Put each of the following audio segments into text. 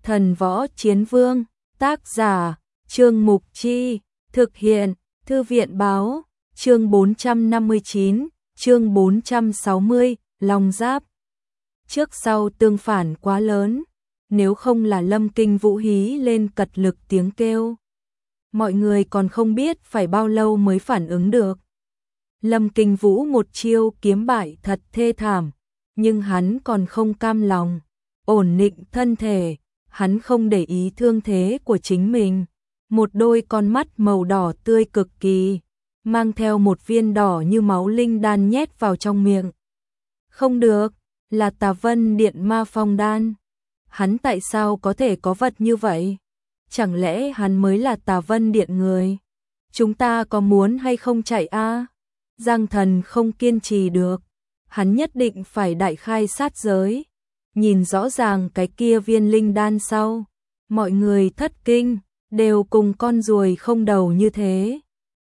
Thần Võ Chiến Vương, tác giả, Trương Mục Chi, thực hiện, Thư viện Báo, chương 459, chương 460, Long Giáp. Trước sau tương phản quá lớn, nếu không là Lâm Kinh Vũ hí lên cật lực tiếng kêu, mọi người còn không biết phải bao lâu mới phản ứng được. Lâm Kinh Vũ một chiêu kiếm bại thật thê thảm, nhưng hắn còn không cam lòng, ổn định thân thể, hắn không để ý thương thế của chính mình. Một đôi con mắt màu đỏ tươi cực kỳ, mang theo một viên đỏ như máu linh đan nhét vào trong miệng. Không được, là Tà Vân Điện Ma Phong Đan. Hắn tại sao có thể có vật như vậy? Chẳng lẽ hắn mới là Tà Vân Điện người? Chúng ta có muốn hay không chạy a? Giang Thần không kiên trì được, hắn nhất định phải đại khai sát giới. Nhìn rõ ràng cái kia viên linh đan sau, mọi người thất kinh, đều cùng con ruồi không đầu như thế.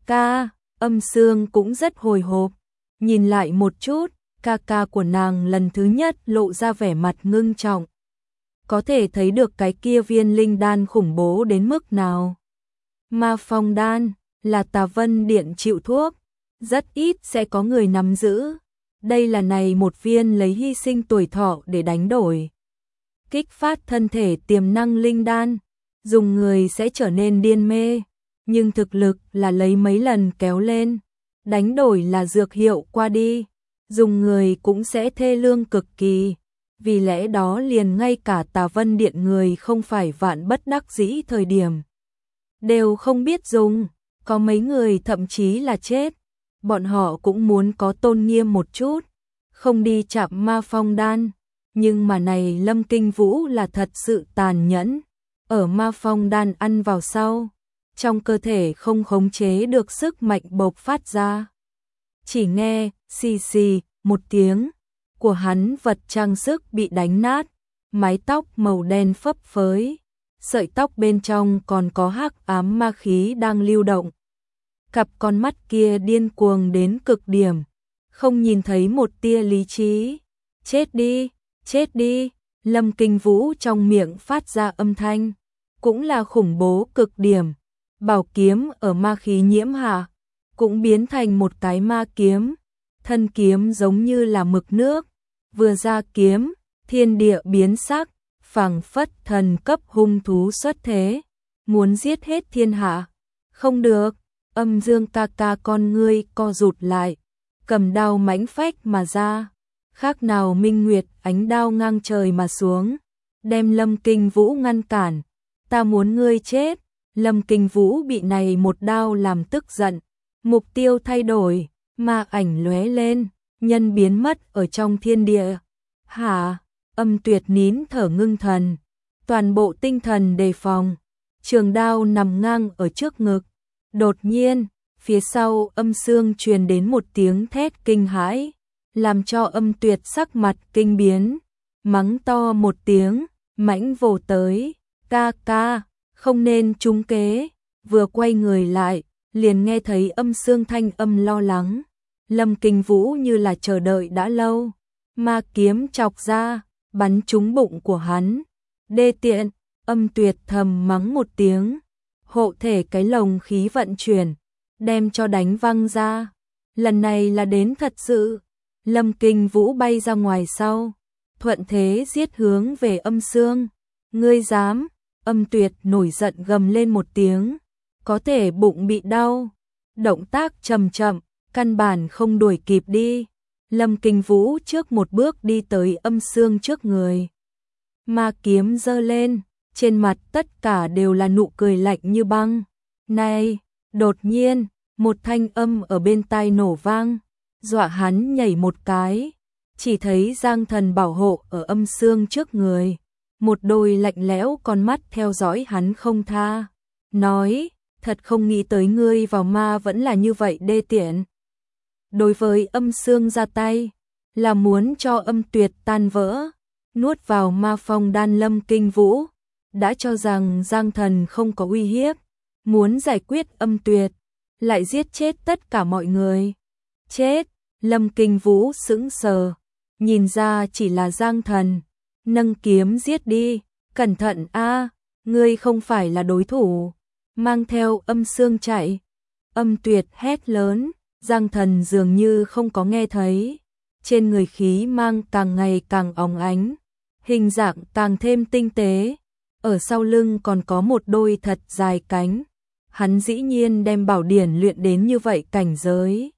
Âm Sương cũng rất hồi hộp, nhìn lại một chút, ca của nàng lần thứ nhất lộ ra vẻ mặt ngưng trọng. Có thể thấy được cái kia viên linh đan khủng bố đến mức nào. Ma Phong Đan là Tà Vân Điện chịu thuốc, rất ít sẽ có người nắm giữ. Đây là này một viên lấy hy sinh tuổi thọ để đánh đổi, kích phát thân thể tiềm năng linh đan, dùng người sẽ trở nên điên mê, nhưng thực lực là lấy mấy lần kéo lên, đánh đổi là dược hiệu qua đi, dùng người cũng sẽ thê lương cực kỳ. Vì lẽ đó liền ngay cả Tà Vân Điện người không phải vạn bất đắc dĩ thời điểm đều không biết dùng, có mấy người thậm chí là chết. Bọn họ cũng muốn có tôn nghiêm một chút, không đi chạm Ma Phong Đan, nhưng mà này Lâm Kinh Vũ là thật sự tàn nhẫn. Ở Ma Phong Đan ăn vào sau, trong cơ thể không khống chế được sức mạnh bộc phát ra. Chỉ nghe xì xì một tiếng của hắn, vật trang sức bị đánh nát, mái tóc màu đen phấp phới, sợi tóc bên trong còn có hắc ám ma khí đang lưu động. Cặp con mắt kia điên cuồng đến cực điểm, không nhìn thấy một tia lý trí. Chết đi, chết đi. Lâm Kinh Vũ trong miệng phát ra âm thanh, cũng là khủng bố cực điểm. Bảo kiếm ở ma khí nhiễm hạ, cũng biến thành một cái ma kiếm. Thân kiếm giống như là mực nước, vừa ra kiếm, thiên địa biến sắc, phảng phất thần cấp hung thú xuất thế, muốn giết hết thiên hạ. Không được. Âm Dương ca con ngươi co rụt lại, cầm đao mãnh phách mà ra, khác nào minh nguyệt, ánh đao ngang trời mà xuống, đem Lâm Kinh Vũ ngăn cản. Ta muốn ngươi chết. Lâm Kinh Vũ bị này một đao làm tức giận, mục tiêu thay đổi, ma ảnh lóe lên, nhân biến mất ở trong thiên địa. Hả? Âm Tuyệt nín thở ngưng thần, toàn bộ tinh thần đề phòng, trường đao nằm ngang ở trước ngực. Đột nhiên, phía sau Âm Sương truyền đến một tiếng thét kinh hãi, làm cho Âm Tuyệt sắc mặt kinh biến, mắng to một tiếng, mãnh vồ tới. Ca, không nên trúng kế. Vừa quay người lại, liền nghe thấy Âm Sương thanh âm lo lắng. Lâm Kinh Vũ như là chờ đợi đã lâu, ma kiếm chọc ra, bắn trúng bụng của hắn. Đê tiện. Âm Tuyệt thầm mắng một tiếng, hộ thể cái lồng khí vận chuyển, đem cho đánh văng ra. Lần này là đến thật sự. Lâm Kinh Vũ bay ra ngoài sau, thuận thế giết hướng về Âm Sương. Ngươi dám? Âm Tuyệt nổi giận gầm lên một tiếng, có thể bụng bị đau, động tác chậm chậm, căn bản không đuổi kịp đi. Lâm Kinh Vũ trước một bước đi tới Âm Sương trước người, ma kiếm giơ lên, trên mặt tất cả đều là nụ cười lạnh như băng. Này! Đột nhiên, một thanh âm ở bên tai nổ vang, dọa hắn nhảy một cái. Chỉ thấy Giang Thần bảo hộ ở Âm Sương trước người, một đôi lạnh lẽo con mắt theo dõi hắn không tha, nói: thật không nghĩ tới ngươi vào ma vẫn là như vậy đê tiện. Đối với Âm Sương ra tay, là muốn cho Âm Tuyệt tan vỡ, nuốt vào Ma Phong Đan. Lâm Kinh Vũ đã cho rằng Giang Thần không có uy hiếp, muốn giải quyết Âm Tuyệt, lại giết chết tất cả mọi người. Chết! Lâm Kinh Vũ sững sờ, nhìn ra chỉ là Giang Thần, nâng kiếm giết đi. cẩn thận a, ngươi không phải là đối thủ. Mang theo Âm Sương chạy. Âm Tuyệt hét lớn, Giang Thần dường như không có nghe thấy. Trên người khí mang càng ngày càng óng ánh, hình dạng càng thêm tinh tế. Ở sau lưng còn có một đôi thật dài cánh. Hắn dĩ nhiên đem bảo điển luyện đến như vậy cảnh giới.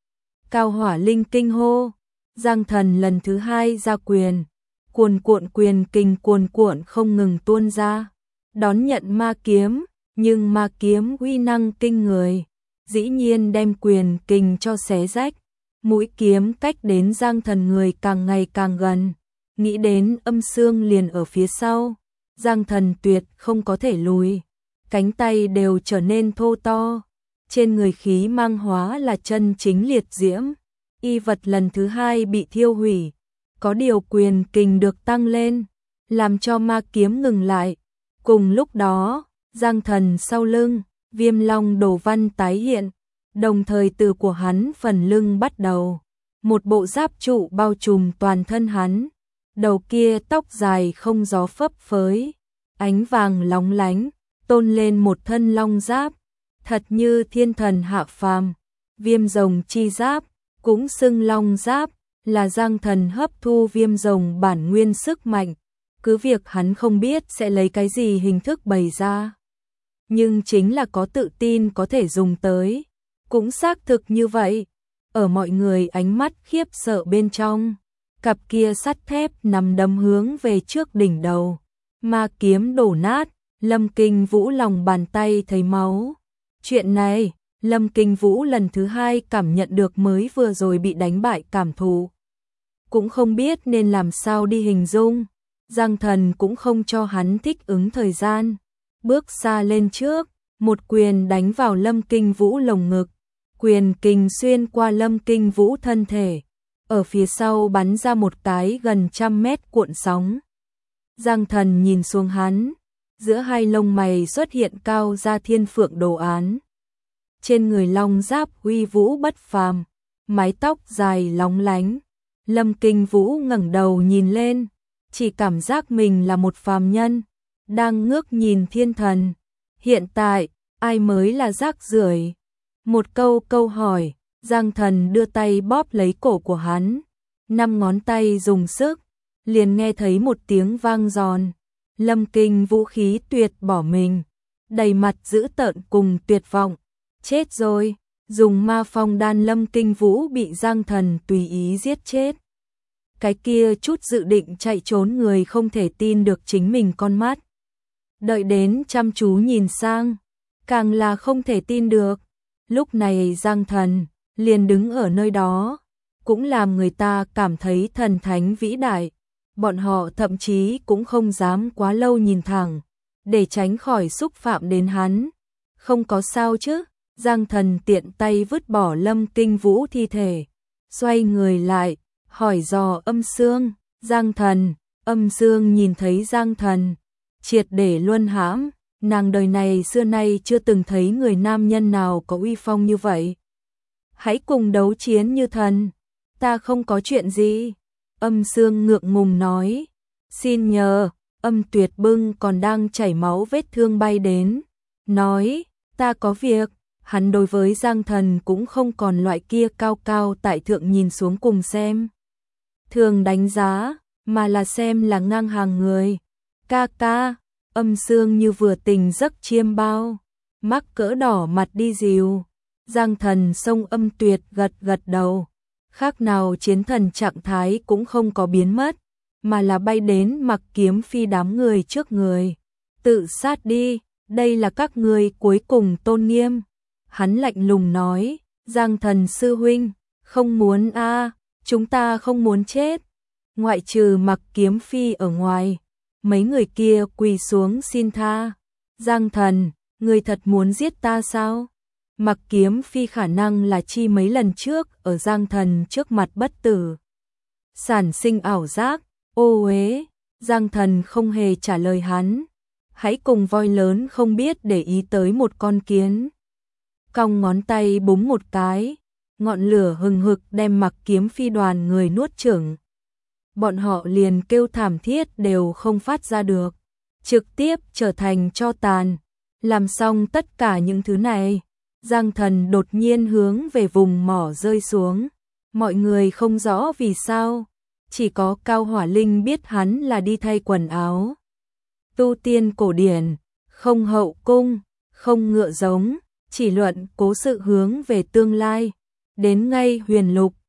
Cao Hỏa Linh kinh hô, Giang Thần lần thứ hai ra quyền, cuồn cuộn quyền kình cuồn cuộn không ngừng tuôn ra, đón nhận ma kiếm, nhưng ma kiếm uy năng kinh người, dĩ nhiên đem quyền kình cho xé rách, mũi kiếm cách đến Giang Thần người càng ngày càng gần, nghĩ đến Âm Sương liền ở phía sau, Giang Thần tuyệt không có thể lùi, cánh tay đều trở nên thô to, trên người khí mang hóa là chân chính liệt diễm, y vật lần thứ hai bị thiêu hủy, có điều quyền kình được tăng lên, làm cho ma kiếm ngừng lại. Cùng lúc đó, Giang Thần sau lưng, Viêm Long đồ văn tái hiện, đồng thời từ của hắn phần lưng bắt đầu, một bộ giáp trụ bao trùm toàn thân hắn, đầu kia tóc dài không gió phấp phới, ánh vàng lóng lánh, tôn lên một thân long giáp, thật như thiên thần hạ phàm, viêm rồng chi giáp, cũng xưng long giáp, là Giang Thần hấp thu viêm rồng bản nguyên sức mạnh, cứ việc hắn không biết sẽ lấy cái gì hình thức bày ra. Nhưng chính là có tự tin có thể dùng tới, cũng xác thực như vậy, ở mọi người ánh mắt khiếp sợ bên trong, cặp kia sắt thép nằm đâm hướng về trước đỉnh đầu, ma kiếm đổ nát, Lâm Kinh Vũ lòng bàn tay thấy máu. Chuyện này, Lâm Kinh Vũ lần thứ hai cảm nhận được mới vừa rồi bị đánh bại cảm thụ. Cũng không biết nên làm sao đi hình dung, Giang Thần cũng không cho hắn thích ứng thời gian. Bước xa lên trước, một quyền đánh vào Lâm Kinh Vũ lồng ngực, quyền kình xuyên qua Lâm Kinh Vũ thân thể, ở phía sau bắn ra một cái gần 100 mét cuộn sóng. Giang Thần nhìn xuống hắn, giữa hai lông mày xuất hiện cao ra thiên phượng đồ án. Trên người long giáp uy vũ bất phàm, mái tóc dài lóng lánh. Lâm Kinh Vũ ngẩng đầu nhìn lên, chỉ cảm giác mình là một phàm nhân, đang ngước nhìn thiên thần. Hiện tại, ai mới là rác rưởi? Một câu hỏi, Giang Thần đưa tay bóp lấy cổ của hắn, 5 ngón tay dùng sức, liền nghe thấy một tiếng vang giòn. Lâm Kinh Vũ khí tuyệt bỏ mình, đầy mặt dữ tợn cùng tuyệt vọng. Chết rồi, dùng ma phong đan Lâm Kinh Vũ bị Giang Thần tùy ý giết chết. Cái kia chút dự định chạy trốn người không thể tin được chính mình con mắt. Đợi đến chăm chú nhìn sang, càng là không thể tin được. Lúc này Giang Thần liền đứng ở nơi đó, cũng làm người ta cảm thấy thần thánh vĩ đại. Bọn họ thậm chí cũng không dám quá lâu nhìn thẳng, để tránh khỏi xúc phạm đến hắn. Không có sao chứ? Giang Thần tiện tay vứt bỏ Lâm Kinh Vũ thi thể, xoay người lại, hỏi dò Âm Sương. Giang Thần, Âm Sương nhìn thấy Giang Thần, triệt để luân hãm, nàng đời này xưa nay chưa từng thấy người nam nhân nào có uy phong như vậy. Hãy cùng đấu chiến như thần, ta không có chuyện gì. Âm Sương ngượng ngùng nói, xin nhờ. Âm Tuyệt bưng còn đang chảy máu vết thương bay đến, nói, ta có việc. Hắn đối với Giang Thần cũng không còn loại kia cao cao tại thượng nhìn xuống cùng xem thường đánh giá, mà là xem là ngang hàng người. Ca ca, Âm Sương như vừa tỉnh giấc chiêm bao, mắc cỡ đỏ mặt đi dìu. Giang Thần xông Âm Tuyệt gật gật đầu, khác nào chiến thần trạng thái cũng không có biến mất, mà là bay đến mặc kiếm phi đám người trước người. Tự sát đi, đây là các ngươi cuối cùng tôn nghiêm. Hắn lạnh lùng nói, Giang Thần sư huynh, không muốn a, chúng ta không muốn chết. Ngoại trừ mặc kiếm phi ở ngoài, mấy người kia quỳ xuống xin tha. Giang Thần, ngươi thật muốn giết ta sao? Mặc kiếm phi khả năng là chi mấy lần trước ở Giang Thần trước mặt bất tử, sản sinh ảo giác. Ô uế, Giang Thần không hề trả lời hắn. Hãy cùng voi lớn không biết để ý tới một con kiến. Cong ngón tay búng một cái, ngọn lửa hừng hực đem mặc kiếm phi đoàn người nuốt chửng. Bọn họ liền kêu thảm thiết đều không phát ra được. trực tiếp trở thành tro tàn. Làm xong tất cả những thứ này, Giang Thần đột nhiên hướng về vùng mỏ rơi xuống. Mọi người không rõ vì sao, chỉ có Cao Hỏa Linh biết hắn là đi thay quần áo. Tu tiên cổ điển, không hậu cung, không ngựa giống, chỉ luận cố sự hướng về tương lai. Đến ngay Huyền Lục,